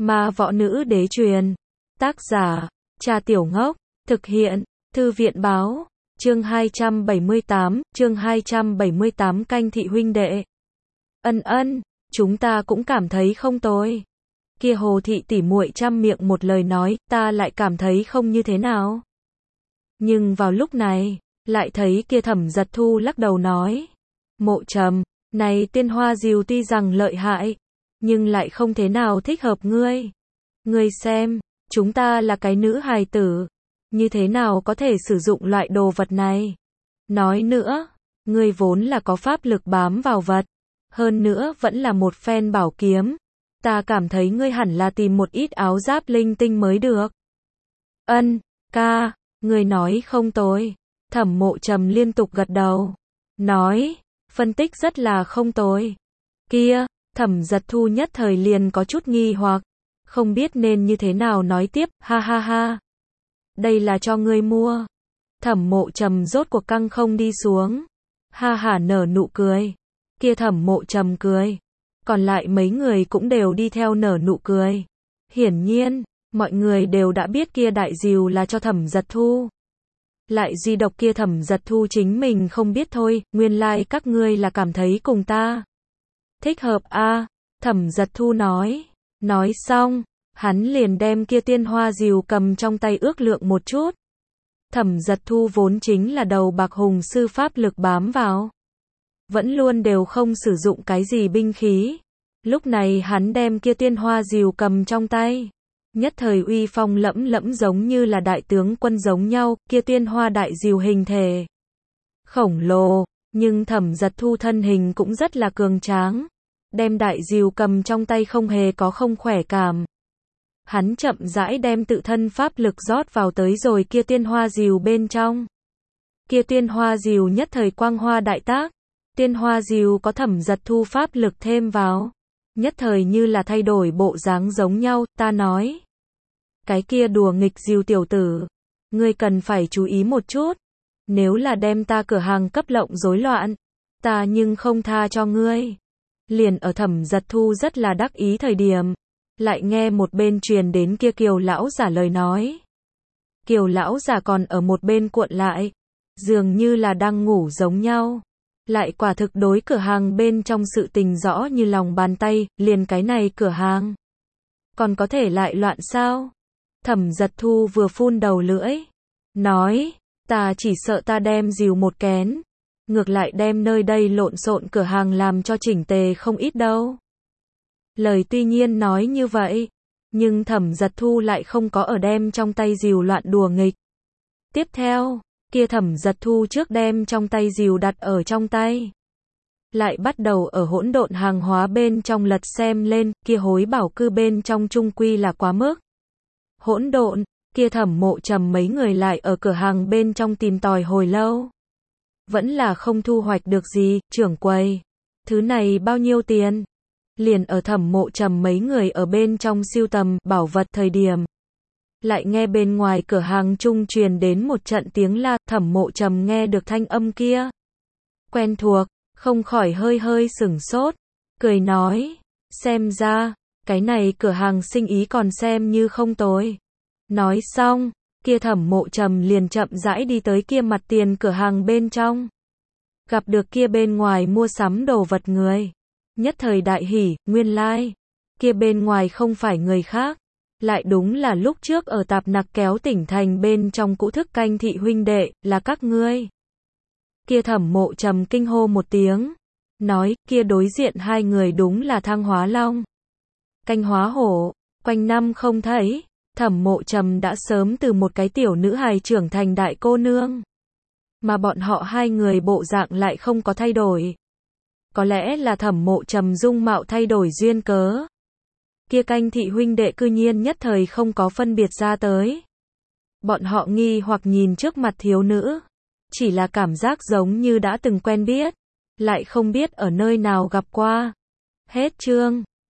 Ma võ nữ đế truyền. Tác giả, Trà Tiểu Ngốc. Thực hiện, Thư viện báo. Chương 278, Canh thị huynh đệ. Ân, chúng ta cũng cảm thấy không tồi. Kia Hồ thị tỉ muội trăm miệng một lời nói, ta lại cảm thấy không như thế nào. Nhưng vào lúc này, lại thấy kia Thẩm Giật Thu lắc đầu nói. Mộ Trầm, này tiên hoa diều tuy rằng lợi hại, nhưng lại không thế nào thích hợp ngươi. Ngươi xem, chúng ta là cái nữ hài tử, như thế nào có thể sử dụng loại đồ vật này. Nói nữa, ngươi vốn là có pháp lực bám vào vật, hơn nữa vẫn là một phen bảo kiếm. Ta cảm thấy ngươi hẳn là tìm một ít áo giáp linh tinh mới được. Ân, ca, ngươi nói không tồi. Thẩm Mộ Trầm liên tục gật đầu. Nói, phân tích rất là không tồi. Kia, Thẩm Giật Thu nhất thời liền có chút nghi hoặc, không biết nên như thế nào nói tiếp, ha ha ha. Đây là cho ngươi mua. Thẩm Mộ Trầm rốt cuộc căng không đi xuống. Ha hả nở nụ cười. Kia Thẩm Mộ Trầm cười. Còn lại mấy người cũng đều đi theo nở nụ cười. Hiển nhiên, mọi người đều đã biết kia đại diều là cho Thẩm Giật Thu. Lại duy độc kia Thẩm Giật Thu chính mình không biết thôi, nguyên lai các ngươi là cảm thấy cùng ta thích hợp a. Thẩm Giật Thu nói. Nói xong, hắn liền đem kia tiên hoa diều cầm trong tay ước lượng một chút. Thẩm Giật Thu vốn chính là đầu bạc hùng sư pháp lực bám vào, vẫn luôn đều không sử dụng cái gì binh khí. Lúc này hắn đem kia tiên hoa diều cầm trong tay, nhất thời uy phong lẫm lẫm giống như là đại tướng quân giống nhau. Kia tiên hoa đại diều hình thể khổng lồ, nhưng Thẩm Giật Thu thân hình cũng rất là cường tráng, đem đại diều cầm trong tay không hề có không khỏe cảm. Hắn chậm rãi đem tự thân pháp lực rót vào tới rồi kia tiên hoa diều bên trong. Kia tiên hoa diều nhất thời quang hoa đại tác. Tiên hoa diều có Thẩm Giật Thu pháp lực thêm vào, nhất thời như là thay đổi bộ dáng giống nhau. Ta nói, cái kia đùa nghịch diều tiểu tử, ngươi cần phải chú ý một chút. Nếu là đem ta cửa hàng cấp lộng rối loạn, ta nhưng không tha cho ngươi. Liền ở Thẩm Giật Thu rất là đắc ý thời điểm, lại nghe một bên truyền đến kia Kiều lão giả lời nói. Kiều lão giả còn ở một bên cuộn lại, dường như là đang ngủ giống nhau. Lại quả thực đối cửa hàng bên trong sự tình rõ như lòng bàn tay, liền cái này cửa hàng còn có thể lại loạn sao? Thẩm Giật Thu vừa phun đầu lưỡi, nói, ta chỉ sợ ta đem diều một kén, ngược lại đem nơi đây lộn xộn cửa hàng làm cho chỉnh tề không ít đâu. Lời tuy nhiên nói như vậy, nhưng Thẩm Giật Thu lại không có ở đem trong tay diều loạn đùa nghịch. Tiếp theo, kia Thẩm Giật Thu trước đem trong tay diều đặt ở trong tay, lại bắt đầu ở hỗn độn hàng hóa bên trong lật xem lên. Kia hối bảo cư bên trong chung quy là quá mức hỗn độn. Kia Thẩm Mộ Trầm mấy người lại ở cửa hàng bên trong tìm tòi hồi lâu, vẫn là không thu hoạch được gì. Trưởng quầy, thứ này bao nhiêu tiền? Liền ở Thẩm Mộ Trầm mấy người ở bên trong sưu tầm bảo vật thời điểm, lại nghe bên ngoài cửa hàng trung truyền đến một trận tiếng la. Thẩm Mộ Trầm nghe được thanh âm kia quen thuộc, không khỏi hơi sửng sốt, cười nói, xem ra cái này cửa hàng sinh ý còn xem như không tồi. Nói xong, kia Thẩm Mộ Trầm liền chậm rãi đi tới kia mặt tiền cửa hàng bên trong, gặp được kia bên ngoài mua sắm đồ vật người, nhất thời đại hỉ. Nguyên lai, kia bên ngoài không phải người khác, lại đúng là lúc trước ở Tạp Nặc Kéo tỉnh thành bên trong cũ thức Canh thị huynh đệ, là các ngươi. Kia Thẩm Mộ Trầm kinh hô một tiếng, nói, kia đối diện hai người đúng là Thang Hóa Long, Canh Hóa Hổ, quanh năm không thấy. Thẩm Mộ Trầm đã sớm từ một cái tiểu nữ hài trưởng thành đại cô nương, mà bọn họ hai người bộ dạng lại không có thay đổi. Có lẽ là Thẩm Mộ Trầm dung mạo thay đổi duyên cớ. Kia Canh thị huynh đệ cư nhiên nhất thời không có phân biệt ra tới. Bọn họ nghi hoặc nhìn trước mặt thiếu nữ, chỉ là cảm giác giống như đã từng quen biết, lại không biết ở nơi nào gặp qua. Hết chương.